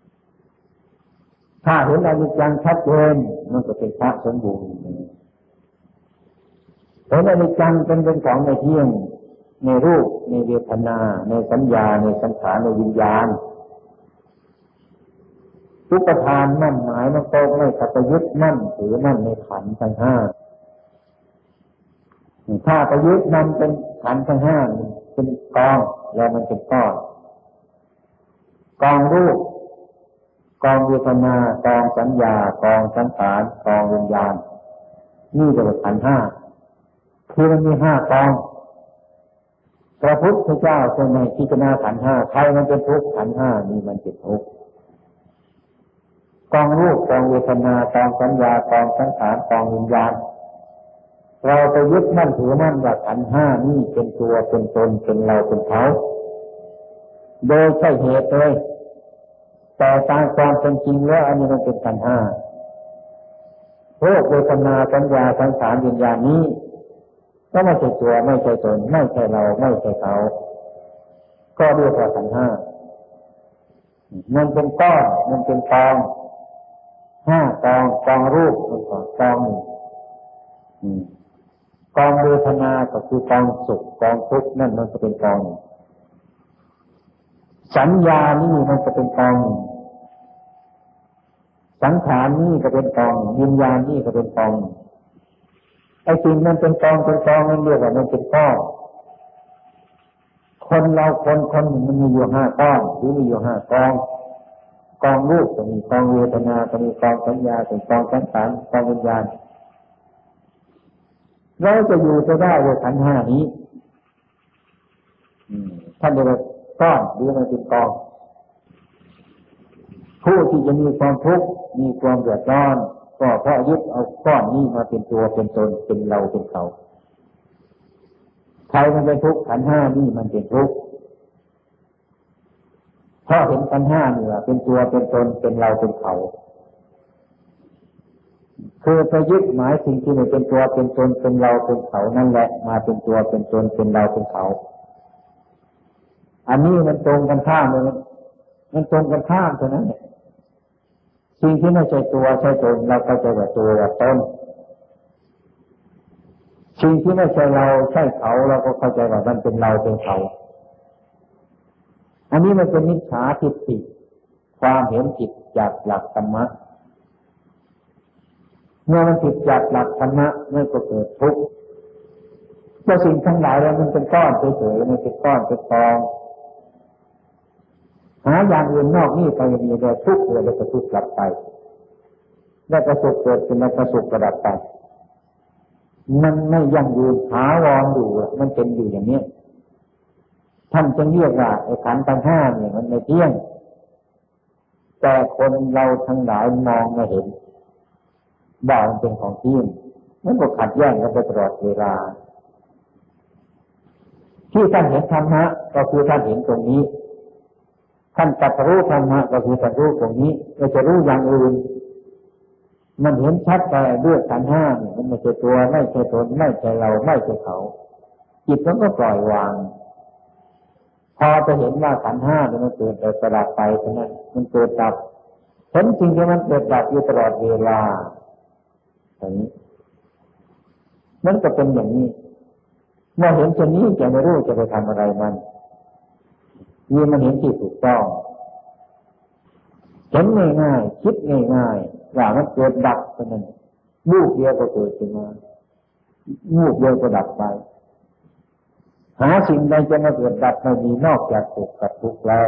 ถ้าเห็นอนิจจังชัดเจนมันก็เป็นพระสมบูรณ์เห็นอนิจจังเป็นเป็นของในเที่ยงในรูปในเวทนาในสัญญาในสังขารในวิญญาณทุกประทานมั่นหมายมันโตไม่ขัดยึดมั่นถือมั่นในขันธ์ทั้งห้าถ้าไปยึดมันเป็นขันธ์ทั้งห้าเป็นกองแล้วมันเป็นก้อนกองรูปกองเวทนากองสัญญากองสังขารกองวิญญาณนี่เรียกว่าขันธ์ห้าคือมันมีห้ากองพระพุทธเจ้าทรงในพิจารณาขันธ์ห้าใครมันเป็นทุกข์ขันธ์ห้านี่มันเป็นทุกข์กองรูปกองเวทนากองสัญญากองสังขารกองวิญญาณเราไปยึดมั่นถือมั่นว่าขันธ์ห้านี่เป็นตัวเป็นตนเป็นเราเป็นเขาโดยใช่เหตุเลยแต่ตามความเป็นจริงแล้วอันนี้มันเป็นขันธ์ห้ารูปเวทนาสัญญาสังขารวิญญาณนี้ก็ไม่ใช่ตัวไม่ใช่ตนไม่ใช่เราไม่ใช่เขาก็เรียกว่าขันธ์ห้ามันเป็นก้อนมันเป็นกองห้ากองกองรูปมันก็กองหนึ่งกองเวทนาก็คือกองสุขกองทุกข์นั่นมันจะเป็นกองสัญญานี่มันจะเป็นกองสังขารนี่ก็เป็นกองวิญญาณนี่ก็เป็นกองไอ้สิ่งมันเป็นกองเป็นกองนั่นเรียกว่ามันเป็นก้อนคนเราคนคนหนึ่งมันมีอยู่ห้าก้อนหรือมีอยู่ห้ากองกองรูปก็มีกองเวทนาก็มีกองสัญญาก็มีกองสังขารกองวิญญาณเราจะอยู่จะได้ด้วยขันธ์ห้านี้ท่านเรียกว่าก้อนหรือมันเป็นกองผู้ที่จะมีความทุกข์มีความเดือดร้อนก็เพราะยึดเอาก้อนนี้มาเป็นตัวเป็นตนเป็นเราเป็นเขาใครมันเป็นทุกข์ขันธ์ห้านี่มันเป็นทุกข์เพราะเห็นขันธ์ห้านี่ว่าเป็นตัวเป็นตนเป็นเราเป็นเขาคือไปยึดหมายสิ่งที่ไม่เป็นตัวเป็นตนเป็นเราเป็นเขานั่นแหละมาเป็นตัวเป็นตนเป็นเราเป็นเขาอันนี้มันตรงกันข้ามเลยมันตรงกันข้ามเท่านั้นเนี่ยสิ่งที่ไม่ใช่ตัวใช่ตนเราเข้าใจว่าตัวว่าตนสิ่งที่ไม่ใช่เราใช่เขาเราก็เข้าใจว่ามันเป็นเราเป็นเขาอันนี้มันเป็นมิจฉาทิฏฐิความเห็นผิดจากหลักธรรมะเมื่อมันผิดจากหลักธรรมะมันก็เกิดทุกข์เพราะสิ่งทั้งหลายแล้วมันเป็นก้อนเฉยๆมันเป็นก้อนเป็นกองหาอย่างอื่นนอกนี้ไปมีแต่ทุกข์เลยแล้วก็ทุกข์กลับไปแล้วก็สุขเกิดขึ้นแล้วก็สุขกระดับไปมันไม่ยั่งยืนหาวรอยู่มันเป็นอยู่อย่างนี้ท่านจึงเรียกว่าไอ้ขันธ์ทั้งห้าเนี่ยมันไม่เที่ยงแต่คนเราทั้งหลายมองไม่เห็นบ่ามันเป็นของเที่ยงมันก็ขัดแย้งกันไปตลอดเวลาที่ท่านเห็นธรรมะก็คือท่านเห็นตรงนี้ท่านตรัสรู้ธรรมะก็คือตรัสรู้ตรงนี้ไม่จะรู้อย่างอื่นมันเห็นชัดแต่ด้วยขันธ์ห้าเนี่ยมันไม่ใช่ตัวไม่ใช่ตนไม่ใช่เราไม่ใช่เขาจิตมันก็ปล่อยวางพอจะเห็นว่าขันธ์ห้าเนี่ยมันเกิดแต่ดับไปเท่านั้นมันเกิดดับเห็นจริงที่มันเกิดดับอยู่ตลอดเวลาอย่างนี้มันก็เป็นอย่างนี้เมื่อเห็นเช่นนี้จะไม่รู้จะไปทำอะไรมันนี่มันเห็นที่ถูกต้องเห็นง่ายๆคิดง่ายๆว่ามันเกิดดับเท่านั้นวูบเดียวก็เกิดขึ้นมาวูบเดียวก็ดับไปหาสิ่งใดจะมาเกิดดับไม่มีนอกจากสุขกับทุกข์แล้ว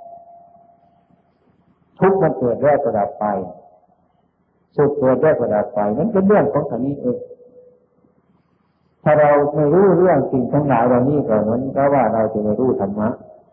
ทุกข์มันเกิดแล้วก็ดับไปสุขเกิดแล้วก็ดับไปนั่นเป็นเรื่องของธรรมนี้เองถ้าเราไม่รู้เรื่องสิ่งทั้งหลายเหล่านี้ก็เหมือนกับว่าเราจะไม่รู้ธรรมะ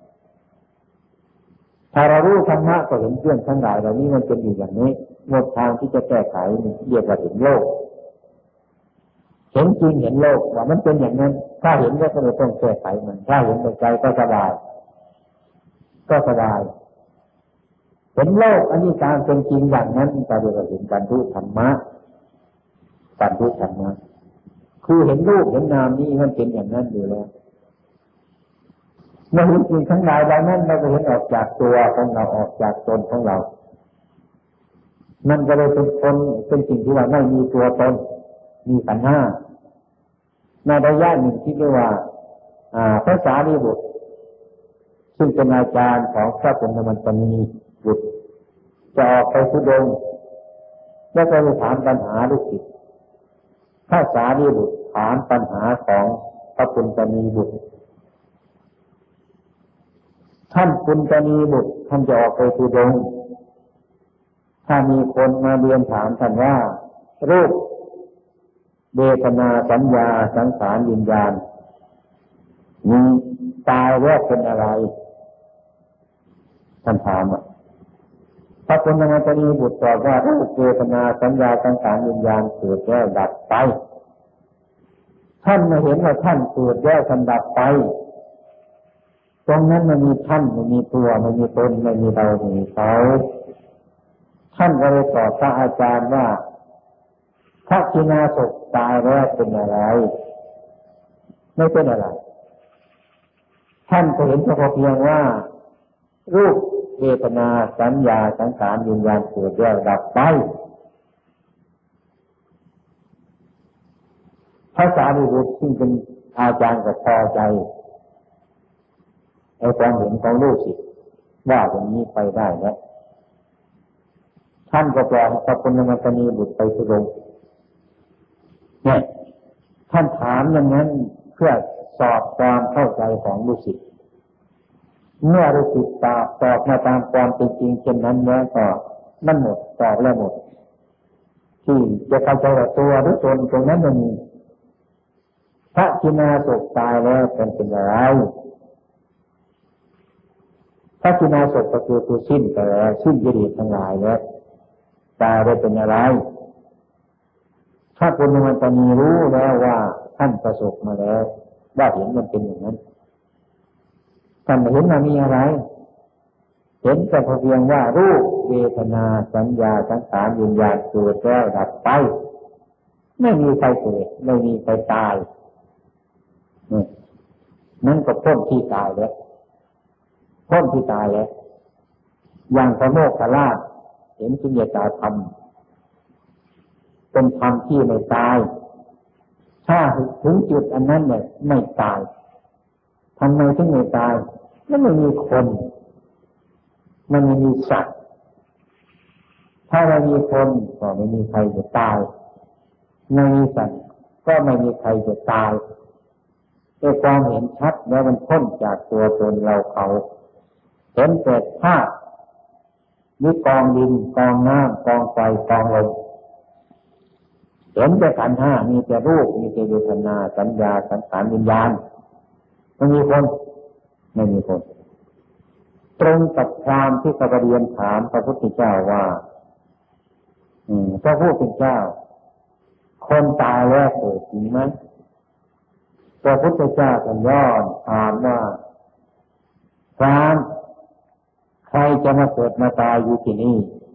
ถ้าเรารู้ธรรมะก็เห็นเรื่องทั้งหลายเหล่านี้มันเป็นอยู่อย่างนี้หมดทางที่จะแก้ไขเรียกว่าเห็นโลกเห็นจริงเห็นโลกว่ามันเป็นอย่างนั้นถ้าเห็นแล้วก็ไม่ต้องแก้ไขมันถ้าเห็นในใจก็สบายก็สบายเห็นโลกอันนี้การเป็นจริงอย่างนั้นก็เรียกว่าเห็นการรู้ธรรมะการรู้ธรรมะคือเห็นรูปเห็นนามนี่มันเป็นอย่างนั้นอยู่แล้วเมื่อเห็นสิ่งทั้งหลายเหล่านั้นเราก็เห็นออกจากตัวของเราออกจากตนของเรามันก็เลยเป็นคนเป็นสิ่งที่ว่าไม่มีตัวตนมีขันธ์ห้าในระยะหนึ่งที่เรียกว่าพระสารีบุตรซึ่งเป็นอาจารย์ของพระปุณณมันตนีบุตรจะออกไปธุดงค์แล้วก็ไปถามปัญหาลูกศิษย์พระสารีบุตรถามปัญหาของพระปุณณนีบุตรท่านปุณณนีบุตรท่านจะออกไปธุดงค์ถ้ามีคนมาเรียนถามท่านว่ารูปเวทนาสัญญาสังขารวิญญาณมีตายแล้วเป็นอะไรท่านถามอ่ะพระปุณณมันตนีบุตรตอบว่ารูปเวทนาสัญญาสังขารวิญญาณเกิดแล้วดับไปท่านมาเห็นว่าท่านเกิดแล้วท่านดับไปตรงนั้นมันมีท่านไม่มีตัวไม่มีตนไม่มีเราไม่มีเขาท่านก็เลยตอบพระอาจารย์ว่าพระกินาศกตายแล้วเป็นอะไรไม่เป็นอะไรท่านก็เห็นเฉพาะเพียงว่ารูปเวทนาสัญญาสังขารวิญญาณเกิดแล้วดับไปพระสารีบุตรซึ่งเป็นอาจารย์ก็พอใจไอ้ความเห็นของลูกศิษย์ว่าอย่างนี้ไปได้แล้วท่านก็ปล่อยพระปุณณมันตนีบุตรไปธุดงค์เนี่ยท่านถามอย่างนั้นเพื่อสอบความเข้าใจของลูกศิษย์เมื่อลูกศิษย์ตอบตอบมาตามความเป็นจริงเช่นนั้นแล้วก็มันหมดตอบแล้วหมดที่จะเข้าใจว่าตัวหรือตนตรงนั้นมันมีพระกินาศกตายแล้วเป็นเป็นอะไรพระกินาศกก็คือผู้สิ้นไปแล้วสิ้นกิเลสทั้งหลายแล้วตายแล้วเป็นอะไรถ้าปุณณมันตนีรู้แล้วว่าท่านประสบมาแล้วว่าเห็นมันเป็นอย่างนั้นท่านเห็นมันมีอะไรเห็นแต่เพียงว่ารูปเวทนาสัญญาสังขารวิญญาณเกิดแล้วดับไปไม่มีใครเกิดไม่มีใครตายนั่นก็พ้นที่ตายแล้วพ้นที่ตายแล้วอย่างพระโมคคัลลาเห็นสุญญตาธรรมเป็นธรรมที่ไม่ตายถ้าถึงจุดอันนั้นเนี่ยไม่ตายทำไมถึงไม่ตายมันไม่มีคนมันไม่มีสัตว์ถ้าไม่มีคนก็ไม่มีใครจะตายไม่มีสัตว์ก็ไม่มีใครจะตายด้วยความเห็นชัดแล้วมันพ้นจากตัวตนเราเขาเห็นแต่ธาตุมีกองดินกองน้ำกองไฟกองลมเห็นแต่ขันธ์ห้ามีแต่รูปมีแต่เวทนาสัญญาสังขารวิญญาณไม่มีคนไม่มีคนตรงกับพราหมณ์ที่เขาเรียนถามพระพุทธเจ้าว่าอืมพระพุทธเจ้าคนตายแล้วเกิดจริงไหมพระพุทธเจ้าก็ย้อนถามว่าพราหมณ์ใครจะมาเกิดมาตายอยู่ที่นี่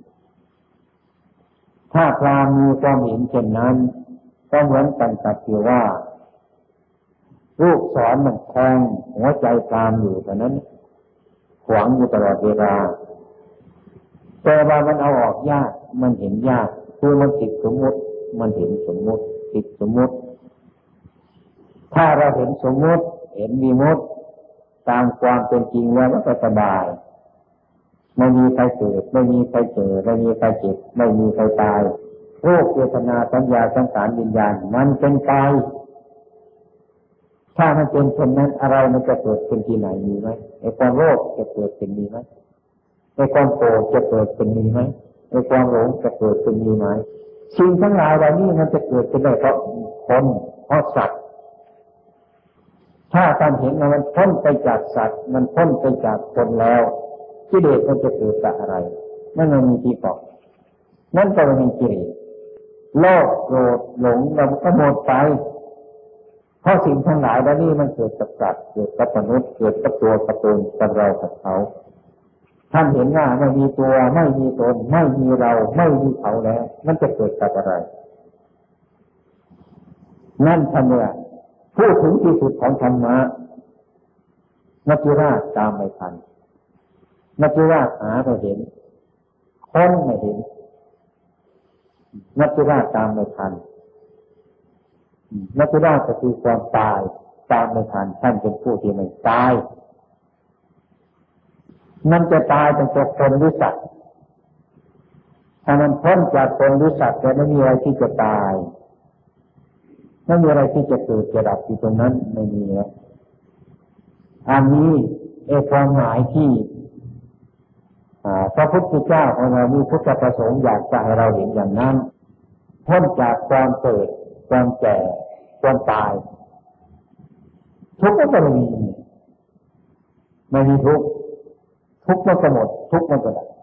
ถ้าพราหมณ์มีความเห็นเช่นนั้นก็เหมือนกันกับที่ว่าลูกศรมันแทงหัวใจพราหมณ์อยู่แต่นั้นขวางอยู่ตลอดเวลาแต่ว่ามันเอาออกยากมันเห็นยากคือมันติดสมมติมันเห็นสมมติติดสมมติถ้าเราเห็นสมมติเห็นวิมุตติตามความเป็นจริงแล้วก็สบายไม่มีใครเกิดไม่มีใครเกิดไม่มีใครเจ็บไม่มีใครตายรูปเวทนาสัญญาสังขารวิญญาณมันเป็นไปถ้ามันเป็นเช่นนั้นอะไรมันจะเกิดขึ้นที่ไหนมีไหมไอ้ความโลภจะเกิดขึ้นมีไหมไอ้ความโกรธจะเกิดขึ้นมีไหมไอ้ความหลงจะเกิดขึ้นมีไหมสิ่งทั้งหลายเหล่านี้มันจะเกิดขึ้นได้เพราะคนเพราะสัตว์ถ้าท่านเห็นว่ามันพ้นไปจากสัตว์มันพ้นไปจากคนแล้วกิเลสมันจะเกิดจากอะไรนั่นมันมีที่เกาะนั่นก็มันมีกิเลสโลภโกรธหลงเราก็หมดไปเพราะสิ่งทั้งหลายเหล่านี้มันเกิดกับสัตว์เกิดกับมนุษย์เกิดกับตัวกับตนกับเรากับเขาท่านเห็นว่าไม่มีตัวไม่มีตนไม่มีเราไม่มีเขาแล้วมันจะเกิดกับอะไรนั่นท่านเนี่ยพูดถึงที่สุดของธรรมะมัจจุราชตามไม่ทันมัจจุราชหาไม่เห็นค้นไม่เห็นมัจจุราชตามไม่ทันมัจจุราชก็คือความตายตามไม่ทันท่านเป็นผู้ที่ไม่ตายมันจะตายเป็นตัวคนหรือสัตว์ถ้ามันพ้นจากคนหรือสัตว์แล้วไม่มีอะไรที่จะตายไม่มีอะไรที่จะเกิดจะดับอยู่ตรงนั้นไม่มีแล้วอันนี้เอความหมายที่พระพุทธเจ้าของเรามีพุทธประสงค์อยากจะให้เราเห็นอย่างนั้นพ้นจากความเกิดความแก่ความตายทุกข์ก็ไม่มีไม่มีทุกข์ทุกข์มันก็หมดทุกข์มันก็ดับ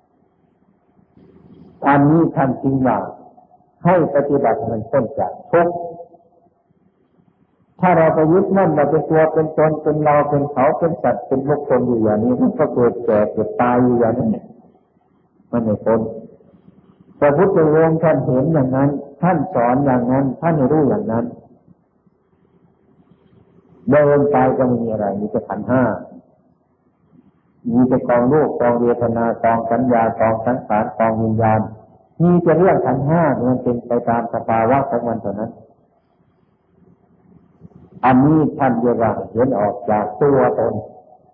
อันนี้ท่านจริงว่าให้ปฏิบัติมันพ้นจากทุกข์ถ้าเราไปยึดมั่นเราเป็นตัวเป็นตนเป็นเราเป็นเขาเป็นสัตว์เป็นบุคคลอยู่อย่างนี้มันก็เกิดแก่เกิดตายอยู่อย่างนี้มันไม่พ้นพระพุทธองค์ท่านเห็นอย่างนั้นท่านสอนอย่างนั้นท่านรู้อย่างนั้นเดินไปก็ไม่มีอะไรมีแต่ขันธ์ห้ามีแต่กองรูปกองเวทนากองสัญญากองสังขารกองวิญญาณมีแต่เรื่องขันธ์ห้ามันเป็นไปตามสภาวะของมันเท่านั้นอันนี้ท่านเรียกว่าเห็นออกจากตัวตน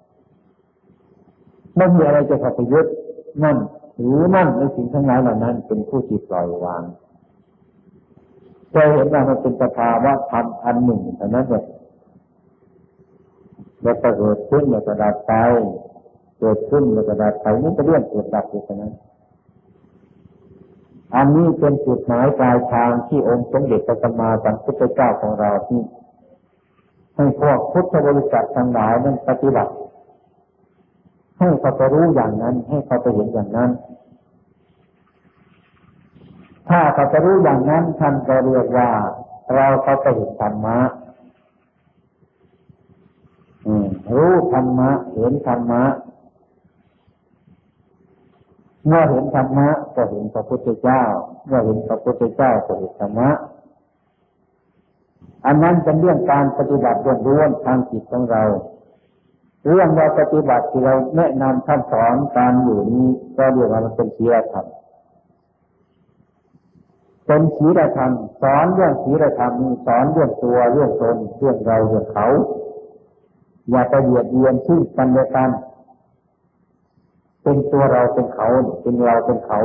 ไม่มีอะไรจะขัดยึดนั่นหรือมั่นในสิ่งทั้งหลายเหล่านั้นเป็นผู้ที่ปล่อยวางจะเห็นว่ามันเป็นสภาวะธรรมอันหนึ่งเท่านั้นเองแล้วก็เกิดขึ้นแล้วก็ดับไปเกิดขึ้นแล้วก็ดับไปนี่เป็นเรื่องเกิดดับอยู่เท่านั้นอันนี้เป็นจุดหมายปลายทางที่องค์สมเด็จพระสัมมาสัมพุทธเจ้าของเราที่ให้พวกพุทธบริษัททั้งหลายนั้นปฏิบัติให้เขาไปรู้อย่างนั้นให้เขาไปเห็นอย่างนั้นถ้าเขาจะรู้อย่างนั้นท่านก็เรียกว่าเราเขาไปเห็นธรรมะรู้ธรรมะเห็นธรรมะเมื่อเห็นธรรมะก็เห็นพระพุทธเจ้าเมื่อเห็นพระพุทธเจ้าก็เห็นธรรมะอันนั้นเป็นเรื่องการปฏิบัติล้วนๆทางจิตของเราเรื่องเราปฏิบัติที่เราแนะนำท่านสอนการอยู่นี้ก็เรียกว่ามันเป็นศีลธรรมเป็นศีลธรรมสอนเรื่องศีลธรรมนี้สอนเรื่องตัวเรื่องตนเรื่องเราเรื่องเขาอย่าไปเบียดเบียนซึ่งกันและกันเป็นตัวเราเป็นเขาเป็นเราเป็นเขา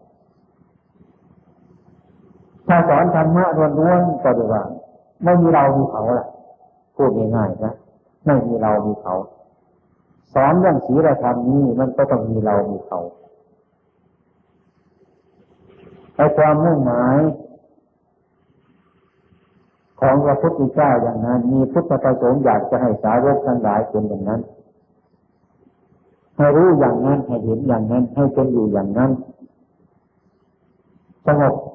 ถ้าสอนธรรมะล้วนๆก็เรียกว่าไม่มีเรามีเขาล่ะพูดง่ายๆนะไม่มีเรามีเขาสอนเรื่องศีลธรรมนี้มันก็ต้องมีเรามีเขาไอ้ความมุ่งหมายของพระพุทธเจ้าอย่างนั้นมีพุทธประสงค์อยากจะให้สาวกทั้งหลายเป็นอย่างนั้นให้รู้อย่างนั้นให้เห็นอย่างนั้นให้เป็นอยู่อย่างนั้นสงบ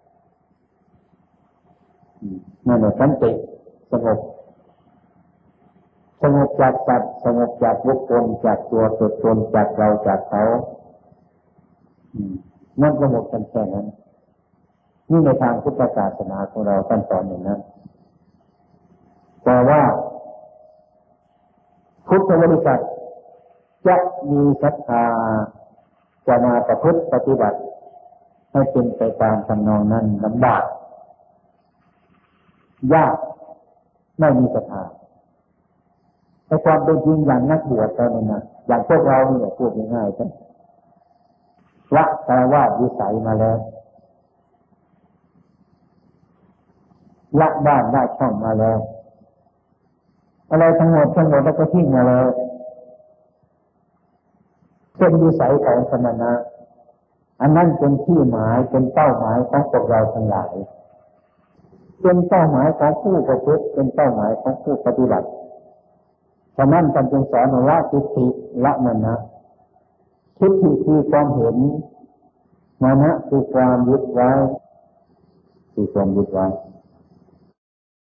นั่นแหละสันติสงบสงบจากสัตว์สงบจากบุคคลจากตัวตนตนจากเราจากเขานั่นสงบกันแค่นั้นนี่ในทางพุทธศาสนาของเราท่านสอนอย่างนั้นแต่ว่าพุทธบริษัทจะมีศรัทธาจะมาประพฤติปฏิบัติให้เป็นไปตามทำนองนั้นลำบากยากไม่มีศรัทธาแต่ความเป็นจริงอย่างนักบวชเราเนี่ยนะอย่างพวกเราเนี่ยพูดง่ายๆกันละคารวะวิสัยมาแล้วละบ้านได้ช่องมาแล้วอะไรทั้งหมดทั้งหมดแล้วก็ทิ้งมาแล้วเป็นวิสัยของสมณะอันนั้นเป็นที่หมายเป็นเป้าหมายของพวกเราทั้งหลายเป็นเป้าหมายของผู้ประพฤติเป็นเป้าหมายของผู้ปฏิบัติฉะนั้นท่านจึงสอนละทิฏฐิละมานะทิฏฐิคือความเห็นมานะคือความยึดไว้คือความยึดไว้